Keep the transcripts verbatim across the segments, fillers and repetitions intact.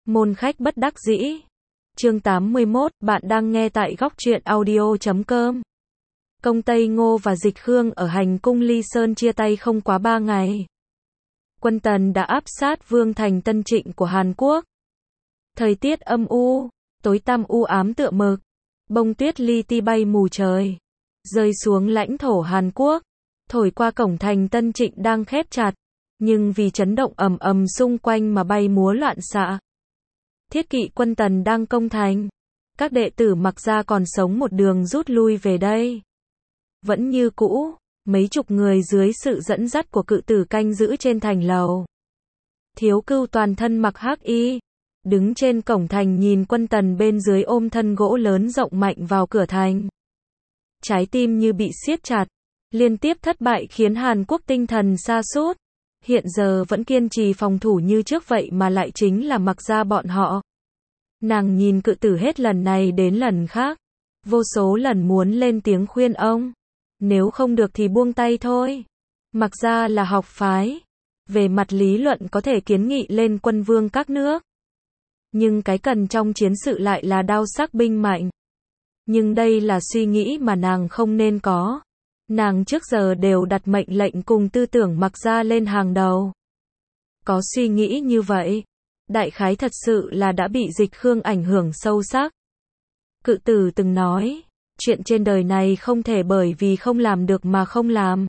Môn khách bất đắc dĩ. Chương tám mươi mốt, bạn đang nghe tại góc truyện audio chấm com. Công Tây Ngô và Dịch Khương ở hành cung Ly Sơn chia tay không quá ba ngày. Quân Tần đã áp sát vương thành Tân Trịnh của Hàn Quốc. Thời tiết âm u, tối tăm u ám tựa mực. Bông tuyết li ti bay mù trời, rơi xuống lãnh thổ Hàn Quốc, thổi qua cổng thành Tân Trịnh đang khép chặt, nhưng vì chấn động ầm ầm xung quanh mà bay múa loạn xạ. Thiết kỵ quân Tần đang công thành, các đệ tử Mặc Gia còn sống một đường rút lui về đây. Vẫn như cũ, mấy chục người dưới sự dẫn dắt của cự tử canh giữ trên thành lầu. Thiếu Cưu toàn thân mặc hắc y, đứng trên cổng thành nhìn quân Tần bên dưới ôm thân gỗ lớn rộng mạnh vào cửa thành. Trái tim như bị siết chặt, liên tiếp thất bại khiến Hàn Quốc tinh thần sa sút. Hiện giờ vẫn kiên trì phòng thủ như trước vậy mà lại chính là Mặc Gia bọn họ. Nàng nhìn cự tử hết lần này đến lần khác, vô số lần muốn lên tiếng khuyên ông, nếu không được thì buông tay thôi. Mặc Gia là học phái, về mặt lý luận có thể kiến nghị lên quân vương các nước. Nhưng cái cần trong chiến sự lại là đao sắc binh mạnh. Nhưng đây là suy nghĩ mà nàng không nên có. Nàng trước giờ đều đặt mệnh lệnh cùng tư tưởng Mặc Gia lên hàng đầu. Có suy nghĩ như vậy, đại khái thật sự là đã bị Dịch Khương ảnh hưởng sâu sắc. Cự tử từng nói, chuyện trên đời này không thể bởi vì không làm được mà không làm.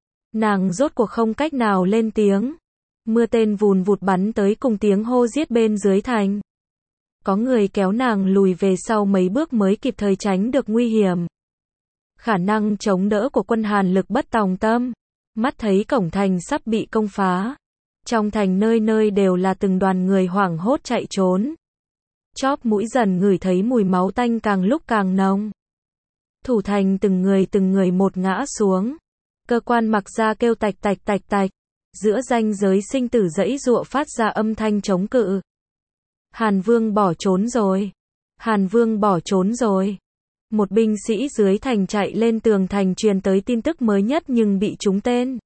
Nàng rốt cuộc không cách nào lên tiếng. Mưa tên vùn vụt bắn tới cùng tiếng hô giết bên dưới thành. Có người kéo nàng lùi về sau mấy bước mới kịp thời tránh được nguy hiểm. Khả năng chống đỡ của quân Hàn lực bất tòng tâm. Mắt thấy cổng thành sắp bị công phá. Trong thành nơi nơi đều là từng đoàn người hoảng hốt chạy trốn. Chóp mũi dần ngửi thấy mùi máu tanh càng lúc càng nồng. Thủ thành từng người từng người một ngã xuống. Cơ quan Mặc Gia kêu tạch tạch tạch tạch. Giữa ranh giới sinh tử giãy giụa phát ra âm thanh chống cự. Hàn Vương bỏ trốn rồi. Hàn Vương bỏ trốn rồi. Một binh sĩ dưới thành chạy lên tường thành truyền tới tin tức mới nhất nhưng bị trúng tên.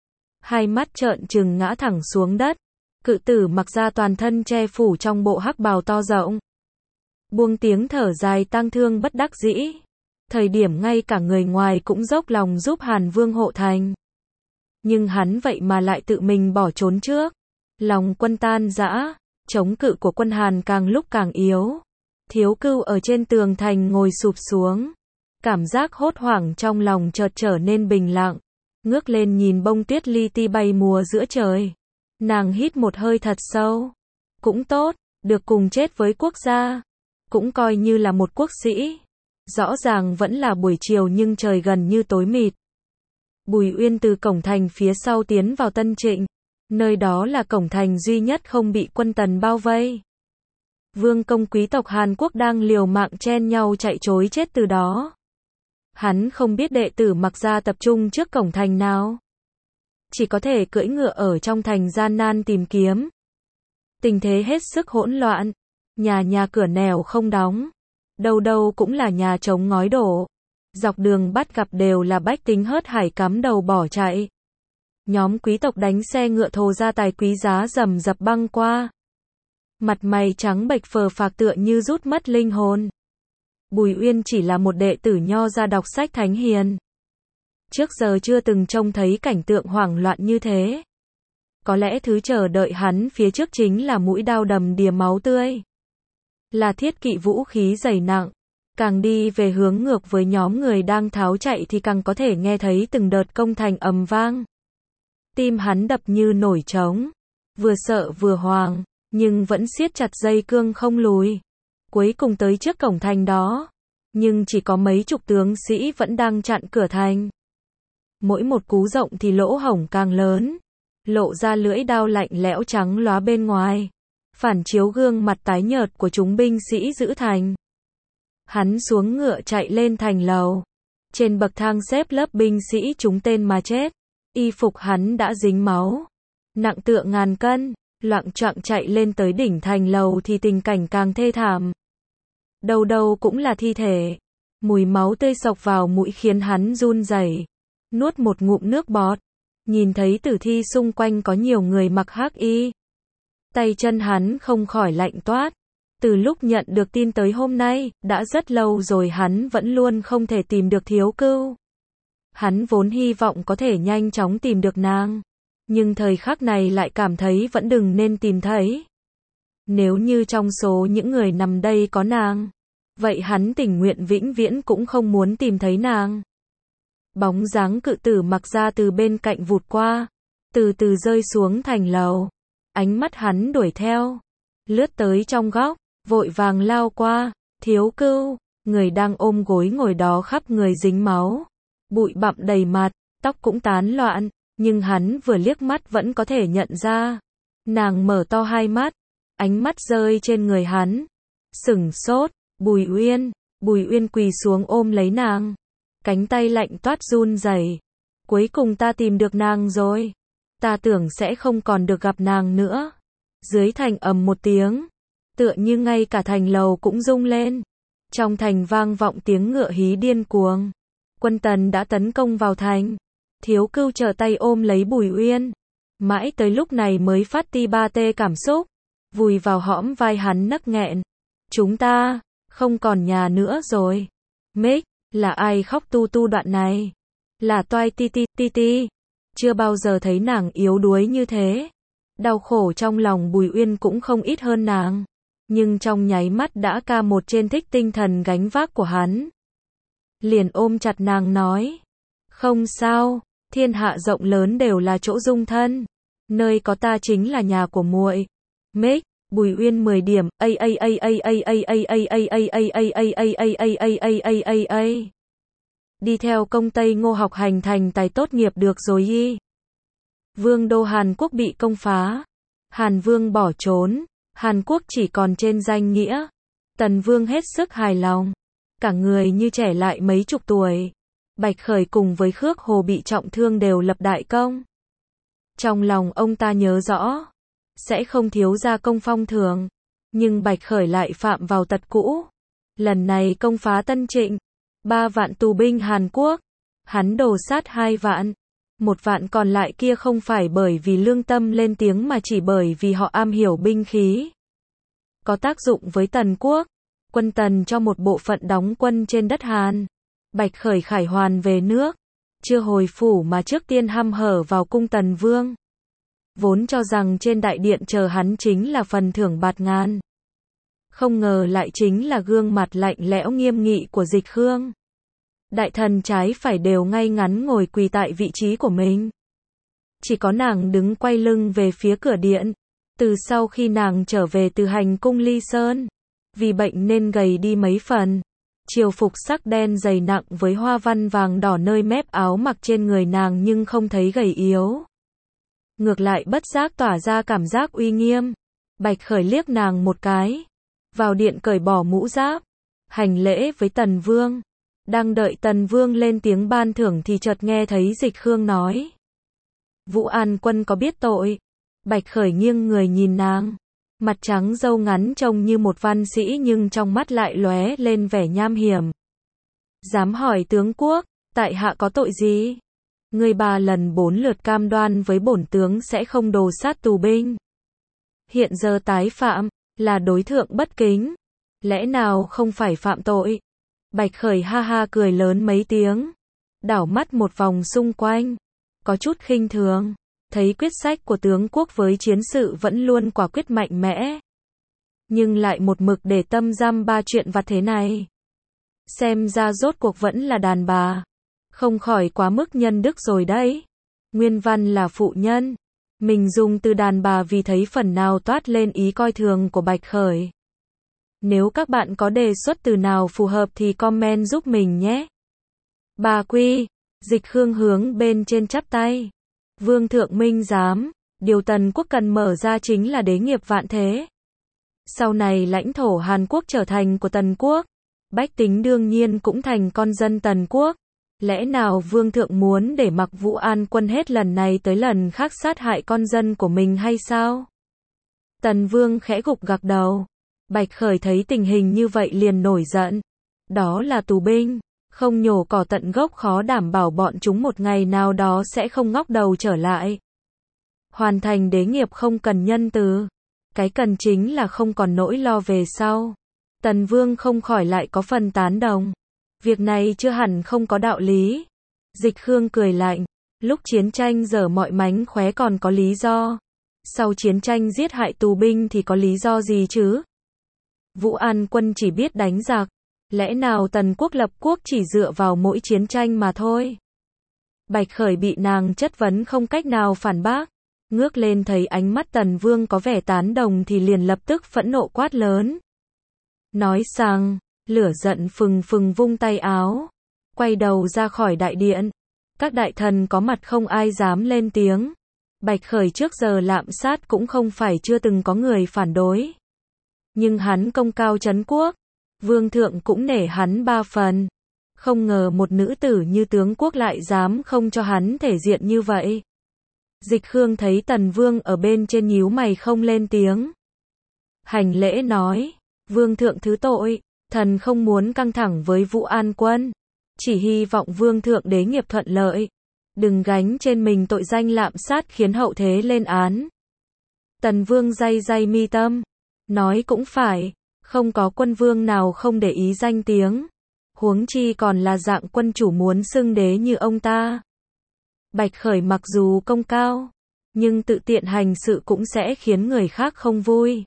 Hai mắt trợn trừng ngã thẳng xuống đất. Cự tử Mặc Gia toàn thân che phủ trong bộ hắc bào to rộng. Buông tiếng thở dài tang thương bất đắc dĩ. Thời điểm ngay cả người ngoài cũng dốc lòng giúp Hàn Vương hộ thành. Nhưng hắn vậy mà lại tự mình bỏ trốn trước. Lòng quân tan rã, chống cự của quân Hàn càng lúc càng yếu. Thiếu Cưu ở trên tường thành ngồi sụp xuống. Cảm giác hốt hoảng trong lòng chợt trở nên bình lặng. Ngước lên nhìn bông tuyết li ti bay mùa giữa trời. Nàng hít một hơi thật sâu. Cũng tốt, được cùng chết với quốc gia. Cũng coi như là một quốc sĩ. Rõ ràng vẫn là buổi chiều nhưng trời gần như tối mịt. Bùi Uyên từ cổng thành phía sau tiến vào Tân Trịnh. Nơi đó là cổng thành duy nhất không bị quân Tần bao vây. Vương công quý tộc Hàn Quốc đang liều mạng chen nhau chạy trối chết từ đó. Hắn không biết đệ tử Mặc Gia tập trung trước cổng thành nào. Chỉ có thể cưỡi ngựa ở trong thành gian nan tìm kiếm. Tình thế hết sức hỗn loạn. Nhà nhà cửa nẻo không đóng. Đâu đâu cũng là nhà trống ngói đổ. Dọc đường bắt gặp đều là bách tính hớt hải cắm đầu bỏ chạy. Nhóm quý tộc đánh xe ngựa thồ gia tài quý giá rầm rập băng qua. Mặt mày trắng bệch phờ phạc tựa như rút mất linh hồn. Bùi Uyên chỉ là một đệ tử nho ra đọc sách thánh hiền. Trước giờ chưa từng trông thấy cảnh tượng hoảng loạn như thế. Có lẽ thứ chờ đợi hắn phía trước chính là mũi đao đầm đìa máu tươi. Là thiết kỵ vũ khí dày nặng. Càng đi về hướng ngược với nhóm người đang tháo chạy thì càng có thể nghe thấy từng đợt công thành ầm vang. Tim hắn đập như nổi trống. Vừa sợ vừa hoang, nhưng vẫn siết chặt dây cương không lùi. Cuối cùng tới trước cổng thành đó. Nhưng chỉ có mấy chục tướng sĩ vẫn đang chặn cửa thành. Mỗi một cú rộng thì lỗ hổng càng lớn. Lộ ra lưỡi đao lạnh lẽo trắng lóa bên ngoài. Phản chiếu gương mặt tái nhợt của chúng binh sĩ giữ thành. Hắn xuống ngựa chạy lên thành lầu. Trên bậc thang xếp lớp binh sĩ trúng tên mà chết. Y phục hắn đã dính máu. Nặng tựa ngàn cân. Loạng choạng chạy lên tới đỉnh thành lầu thì tình cảnh càng thê thảm. Đâu đâu cũng là thi thể. Mùi máu tươi sộc vào mũi khiến hắn run rẩy. Nuốt một ngụm nước bọt. Nhìn thấy tử thi xung quanh có nhiều người mặc hắc y. Tay chân hắn không khỏi lạnh toát. Từ lúc nhận được tin tới hôm nay, đã rất lâu rồi hắn vẫn luôn không thể tìm được Thiếu Cưu. Hắn vốn hy vọng có thể nhanh chóng tìm được nàng. Nhưng thời khắc này lại cảm thấy vẫn đừng nên tìm thấy. Nếu như trong số những người nằm đây có nàng, vậy hắn tình nguyện vĩnh viễn cũng không muốn tìm thấy nàng. Bóng dáng cự tử mặc ra từ bên cạnh vụt qua, từ từ rơi xuống thành lầu. Ánh mắt hắn đuổi theo, lướt tới trong góc, vội vàng lao qua. Thiếu Cưu, người đang ôm gối ngồi đó khắp người dính máu, bụi bặm đầy mặt, tóc cũng tán loạn, nhưng hắn vừa liếc mắt vẫn có thể nhận ra. Nàng mở to hai mắt, ánh mắt rơi trên người hắn, sửng sốt. Bùi Uyên, Bùi Uyên quỳ xuống ôm lấy nàng, cánh tay lạnh toát run rẩy. Cuối cùng ta tìm được nàng rồi, ta tưởng sẽ không còn được gặp nàng nữa. Dưới thành ầm một tiếng, tựa như ngay cả thành lầu cũng rung lên. Trong thành vang vọng tiếng ngựa hí điên cuồng. Quân Tần đã tấn công vào thành. Thiếu Cưu trở tay ôm lấy Bùi Uyên, mãi tới lúc này mới phát ti ba tê cảm xúc, vùi vào hõm vai hắn nấc nghẹn. Chúng ta không còn nhà nữa rồi. Mích, là ai khóc tu tu đoạn này? Là Toai Ti Ti Ti Ti. Chưa bao giờ thấy nàng yếu đuối như thế. Đau khổ trong lòng Bùi Uyên cũng không ít hơn nàng, nhưng trong nháy mắt đã ca một trên thích tinh thần gánh vác của hắn. Liền ôm chặt nàng nói, không sao, thiên hạ rộng lớn đều là chỗ dung thân, nơi có ta chính là nhà của muội. Mích, Bùi Uyên mười điểm, a a a a a a a a a a a a a a a a a a a. Đi theo công Tây Ngô học hành thành tài tốt nghiệp được rồi y. Vương đô Hàn Quốc bị công phá, Hàn Vương bỏ trốn, Hàn Quốc chỉ còn trên danh nghĩa. Tần Vương hết sức hài lòng, cả người như trẻ lại mấy chục tuổi. Bạch Khởi cùng với Khước Hồ bị trọng thương đều lập đại công. Trong lòng ông ta nhớ rõ, sẽ không thiếu gia công phong thưởng, nhưng Bạch Khởi lại phạm vào tật cũ. Lần này công phá Tân Trịnh, ba vạn tù binh Hàn Quốc, hắn đổ sát hai vạn. Một vạn còn lại kia không phải bởi vì lương tâm lên tiếng mà chỉ bởi vì họ am hiểu binh khí. Có tác dụng với Tần Quốc. Quân Tần cho một bộ phận đóng quân trên đất Hàn. Bạch Khởi khải hoàn về nước, chưa hồi phủ mà trước tiên hăm hở vào cung Tần Vương. Vốn cho rằng trên đại điện chờ hắn chính là phần thưởng bạt ngàn. Không ngờ lại chính là gương mặt lạnh lẽo nghiêm nghị của Dịch Khương. Đại thần trái phải đều ngay ngắn ngồi quỳ tại vị trí của mình. Chỉ có nàng đứng quay lưng về phía cửa điện. Từ sau khi nàng trở về từ hành cung Ly Sơn, vì bệnh nên gầy đi mấy phần. Triều phục sắc đen dày nặng với hoa văn vàng đỏ nơi mép áo mặc trên người nàng nhưng không thấy gầy yếu. Ngược lại bất giác tỏa ra cảm giác uy nghiêm. Bạch Khởi liếc nàng một cái, vào điện cởi bỏ mũ giáp, hành lễ với Tần Vương. Đang đợi Tần Vương lên tiếng ban thưởng thì chợt nghe thấy Dịch Khương nói, Vũ An Quân có biết tội? Bạch Khởi nghiêng người nhìn nàng, mặt trắng râu ngắn trông như một văn sĩ nhưng trong mắt lại lóe lên vẻ nham hiểm. Dám hỏi tướng quốc, tại hạ có tội gì? Ngươi ba lần bốn lượt cam đoan với bổn tướng sẽ không đồ sát tù binh. Hiện giờ tái phạm, là đối thượng bất kính. Lẽ nào không phải phạm tội? Bạch Khởi ha ha cười lớn mấy tiếng, đảo mắt một vòng xung quanh, có chút khinh thường. Thấy quyết sách của tướng quốc với chiến sự vẫn luôn quả quyết mạnh mẽ, nhưng lại một mực để tâm dăm ba chuyện vặt thế này. Xem ra rốt cuộc vẫn là đàn bà, không khỏi quá mức nhân đức rồi đấy. Nguyên văn là phụ nhân, mình dùng từ đàn bà vì thấy phần nào toát lên ý coi thường của Bạch Khởi. Nếu các bạn có đề xuất từ nào phù hợp thì comment giúp mình nhé. Bà Quy, Dịch Khương hướng bên trên chắp tay. Vương thượng minh giám, điều Tần Quốc cần mở ra chính là đế nghiệp vạn thế. Sau này lãnh thổ Hàn Quốc trở thành của Tần Quốc, bách tính đương nhiên cũng thành con dân Tần Quốc. Lẽ nào Vương thượng muốn để mặc Vũ An Quân hết lần này tới lần khác sát hại con dân của mình hay sao? Tần Vương khẽ gục gặc đầu. Bạch Khởi thấy tình hình như vậy liền nổi giận. Đó là tù binh, không nhổ cỏ tận gốc khó đảm bảo bọn chúng một ngày nào đó sẽ không ngóc đầu trở lại. Hoàn thành đế nghiệp không cần nhân từ. Cái cần chính là không còn nỗi lo về sau. Tần Vương không khỏi lại có phần tán đồng. Việc này chưa hẳn không có đạo lý. Dịch Khương cười lạnh. Lúc chiến tranh dở mọi mánh khóe còn có lý do. Sau chiến tranh giết hại tù binh thì có lý do gì chứ? Vũ An Quân chỉ biết đánh giặc. Lẽ nào Tần quốc lập quốc chỉ dựa vào mỗi chiến tranh mà thôi? Bạch Khởi bị nàng chất vấn không cách nào phản bác. Ngước lên thấy ánh mắt Tần Vương có vẻ tán đồng thì liền lập tức phẫn nộ quát lớn. Nói rằng, lửa giận phừng phừng vung tay áo. Quay đầu ra khỏi đại điện. Các đại thần có mặt không ai dám lên tiếng. Bạch Khởi trước giờ lạm sát cũng không phải chưa từng có người phản đối. Nhưng hắn công cao trấn quốc. Vương thượng cũng nể hắn ba phần. Không ngờ một nữ tử như tướng quốc lại dám không cho hắn thể diện như vậy. Dịch Khương thấy Tần Vương ở bên trên nhíu mày không lên tiếng. Hành lễ nói, Vương thượng thứ tội, thần không muốn căng thẳng với Vũ An Quân. Chỉ hy vọng Vương thượng đế nghiệp thuận lợi. Đừng gánh trên mình tội danh lạm sát khiến hậu thế lên án. Tần Vương day day mi tâm. Nói cũng phải, không có quân vương nào không để ý danh tiếng. Huống chi còn là dạng quân chủ muốn xưng đế như ông ta. Bạch Khởi mặc dù công cao, nhưng tự tiện hành sự cũng sẽ khiến người khác không vui.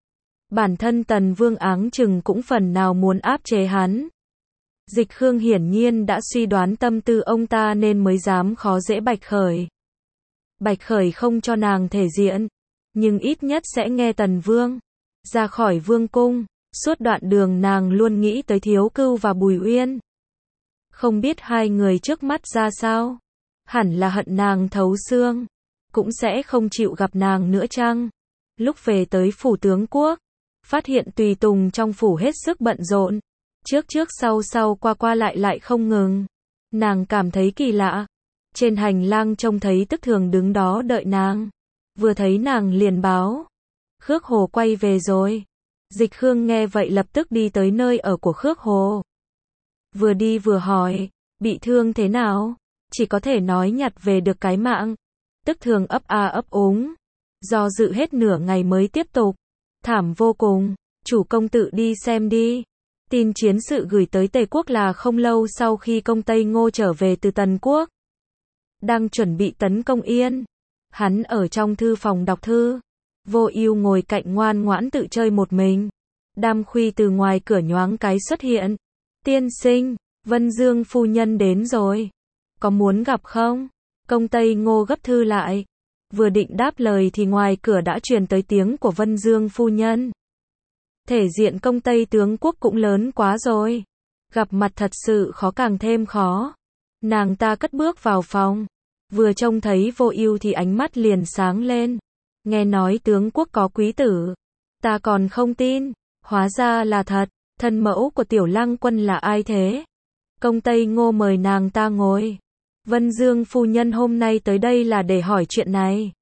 Bản thân Tần Vương áng chừng cũng phần nào muốn áp chế hắn. Dịch Khương hiển nhiên đã suy đoán tâm tư ông ta nên mới dám khó dễ Bạch Khởi. Bạch Khởi không cho nàng thể diện, nhưng ít nhất sẽ nghe Tần Vương. Ra khỏi vương cung, suốt đoạn đường nàng luôn nghĩ tới Thiếu Cưu và Bùi Uyên. Không biết hai người trước mắt ra sao? Hẳn là hận nàng thấu xương, cũng sẽ không chịu gặp nàng nữa chăng? Lúc về tới phủ tướng quốc, phát hiện tùy tùng trong phủ hết sức bận rộn. Trước trước sau sau qua qua lại lại không ngừng. Nàng cảm thấy kỳ lạ. Trên hành lang trông thấy Tức Thường đứng đó đợi nàng. Vừa thấy nàng liền báo. Khước Hồ quay về rồi. Dịch Khương nghe vậy lập tức đi tới nơi ở của Khước Hồ. Vừa đi vừa hỏi, bị thương thế nào? Chỉ có thể nói nhặt về được cái mạng. Tức Thường ấp a ấp úng. Do dự hết nửa ngày mới tiếp tục. Thảm vô cùng, chủ công tự đi xem đi. Tin chiến sự gửi tới Tề quốc là không lâu sau khi công Tây Ngô trở về từ Tần quốc. Đang chuẩn bị tấn công Yên. Hắn ở trong thư phòng đọc thư. Vô Ưu ngồi cạnh ngoan ngoãn tự chơi một mình. Đam Khuy từ ngoài cửa nhoáng cái xuất hiện. Tiên sinh, Vân Dương phu nhân đến rồi. Có muốn gặp không? Công Tây Ngô gấp thư lại. Vừa định đáp lời thì ngoài cửa đã truyền tới tiếng của Vân Dương phu nhân. Thể diện công Tây tướng quốc cũng lớn quá rồi. Gặp mặt thật sự khó càng thêm khó. Nàng ta cất bước vào phòng. Vừa trông thấy Vô Ưu thì ánh mắt liền sáng lên. Nghe nói tướng quốc có quý tử. Ta còn không tin. Hóa ra là thật. Thân mẫu của Tiểu Lăng Quân là ai thế? Công Tây Ngô mời nàng ta ngồi. Vân Dương phu nhân hôm nay tới đây là để hỏi chuyện này.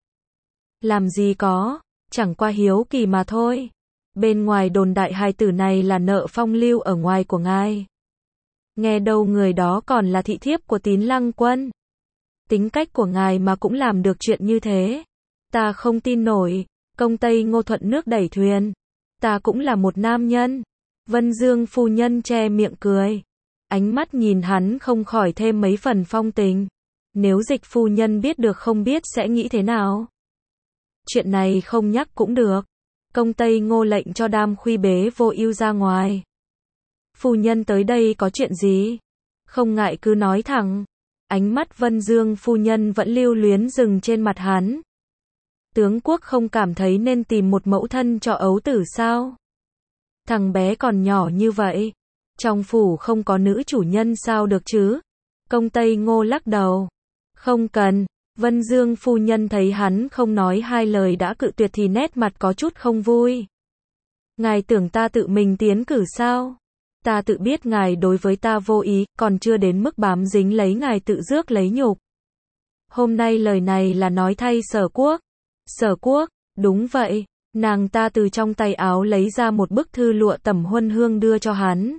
Làm gì có, chẳng qua hiếu kỳ mà thôi. Bên ngoài đồn đại hài tử này là nợ phong lưu ở ngoài của ngài. Nghe đâu người đó còn là thị thiếp của Tín Lăng Quân. Tính cách của ngài mà cũng làm được chuyện như thế. Ta không tin nổi. Công Tây Ngô thuận nước đẩy thuyền. Ta cũng là một nam nhân. Vân Dương phu nhân che miệng cười. Ánh mắt nhìn hắn không khỏi thêm mấy phần phong tình. Nếu Dịch phu nhân biết được không biết sẽ nghĩ thế nào? Chuyện này không nhắc cũng được. Công Tây Ngô lệnh cho Đam Khuy bế Vô Ưu ra ngoài. Phu nhân tới đây có chuyện gì? Không ngại cứ nói thẳng. Ánh mắt Vân Dương phu nhân vẫn lưu luyến dừng trên mặt hắn. Tướng quốc không cảm thấy nên tìm một mẫu thân cho ấu tử sao? Thằng bé còn nhỏ như vậy. Trong phủ không có nữ chủ nhân sao được chứ? Công Tây Ngô lắc đầu. Không cần. Vân Dương phu nhân thấy hắn không nói hai lời đã cự tuyệt thì nét mặt có chút không vui. Ngài tưởng ta tự mình tiến cử sao? Ta tự biết ngài đối với ta vô ý, còn chưa đến mức bám dính lấy ngài tự rước lấy nhục. Hôm nay lời này là nói thay Sở Quốc. Sở Quốc, đúng vậy. Nàng ta từ trong tay áo lấy ra một bức thư lụa tẩm huân hương đưa cho hắn.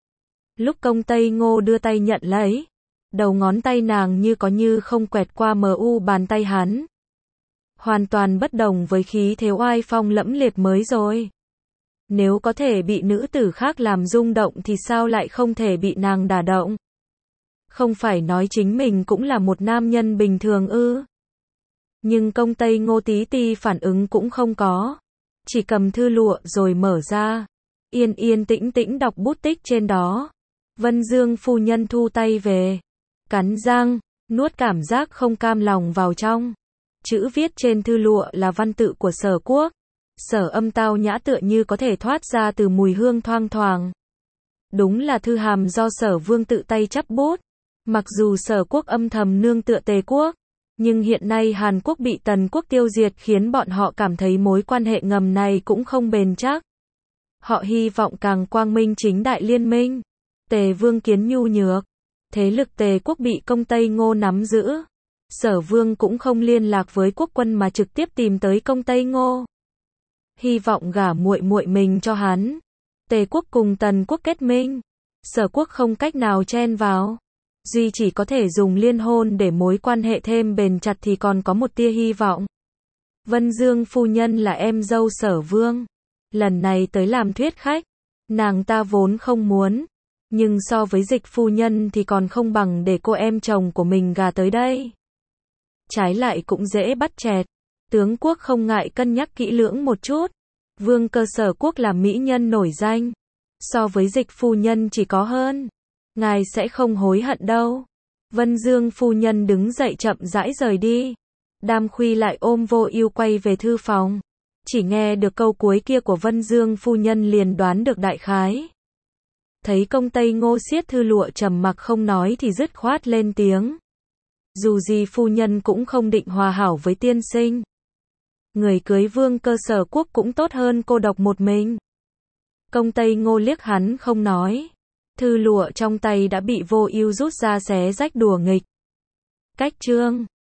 Lúc Công Tây Ngô đưa tay nhận lấy, đầu ngón tay nàng như có như không quẹt qua mờ u bàn tay hắn. Hoàn toàn bất đồng với khí thế oai phong lẫm liệt mới rồi. Nếu có thể bị nữ tử khác làm rung động thì sao lại không thể bị nàng đả động? Không phải nói chính mình cũng là một nam nhân bình thường ư? Nhưng công Tây Ngô tí ti phản ứng cũng không có. Chỉ cầm thư lụa rồi mở ra. Yên yên tĩnh tĩnh đọc bút tích trên đó. Vân Dương phu nhân thu tay về. Cắn răng, nuốt cảm giác không cam lòng vào trong. Chữ viết trên thư lụa là văn tự của Sở Quốc. Sở âm tao nhã tựa như có thể thoát ra từ mùi hương thoang thoảng. Đúng là thư hàm do Sở Vương tự tay chắp bút. Mặc dù Sở Quốc âm thầm nương tựa Tề Quốc, nhưng hiện nay Hàn Quốc bị Tần Quốc tiêu diệt khiến bọn họ cảm thấy mối quan hệ ngầm này cũng không bền chắc. Họ hy vọng càng quang minh chính đại liên minh. Tề Vương kiến nhu nhược. Thế lực Tề Quốc bị công Tây Ngô nắm giữ. Sở Vương cũng không liên lạc với quốc quân mà trực tiếp tìm tới công Tây Ngô. Hy vọng gả muội muội mình cho hắn. Tề Quốc cùng Tần Quốc kết minh. Sở Quốc không cách nào chen vào. Duy chỉ có thể dùng liên hôn để mối quan hệ thêm bền chặt thì còn có một tia hy vọng. Vân Dương phu nhân là em dâu Sở Vương. Lần này tới làm thuyết khách. Nàng ta vốn không muốn. Nhưng so với Dịch phu nhân thì còn không bằng để cô em chồng của mình gả tới đây. Trái lại cũng dễ bắt chẹt. Tướng quốc không ngại cân nhắc kỹ lưỡng một chút. Vương cơ Sở Quốc là mỹ nhân nổi danh. So với Dịch phu nhân chỉ có hơn. Ngài sẽ không hối hận đâu. Vân Dương phu nhân đứng dậy chậm rãi rời đi. Đam Khuy lại ôm Vô Ưu quay về thư phòng. Chỉ nghe được câu cuối kia của Vân Dương phu nhân liền đoán được đại khái. Thấy công Tây Ngô siết thư lụa trầm mặc không nói thì dứt khoát lên tiếng. Dù gì phu nhân cũng không định hòa hảo với tiên sinh. Người cưới vương cơ Sở Quốc cũng tốt hơn cô độc một mình. Công Tây Ngô liếc hắn không nói. Thư lụa trong tay đã bị Vô Ưu rút ra xé rách đùa nghịch. Cách chương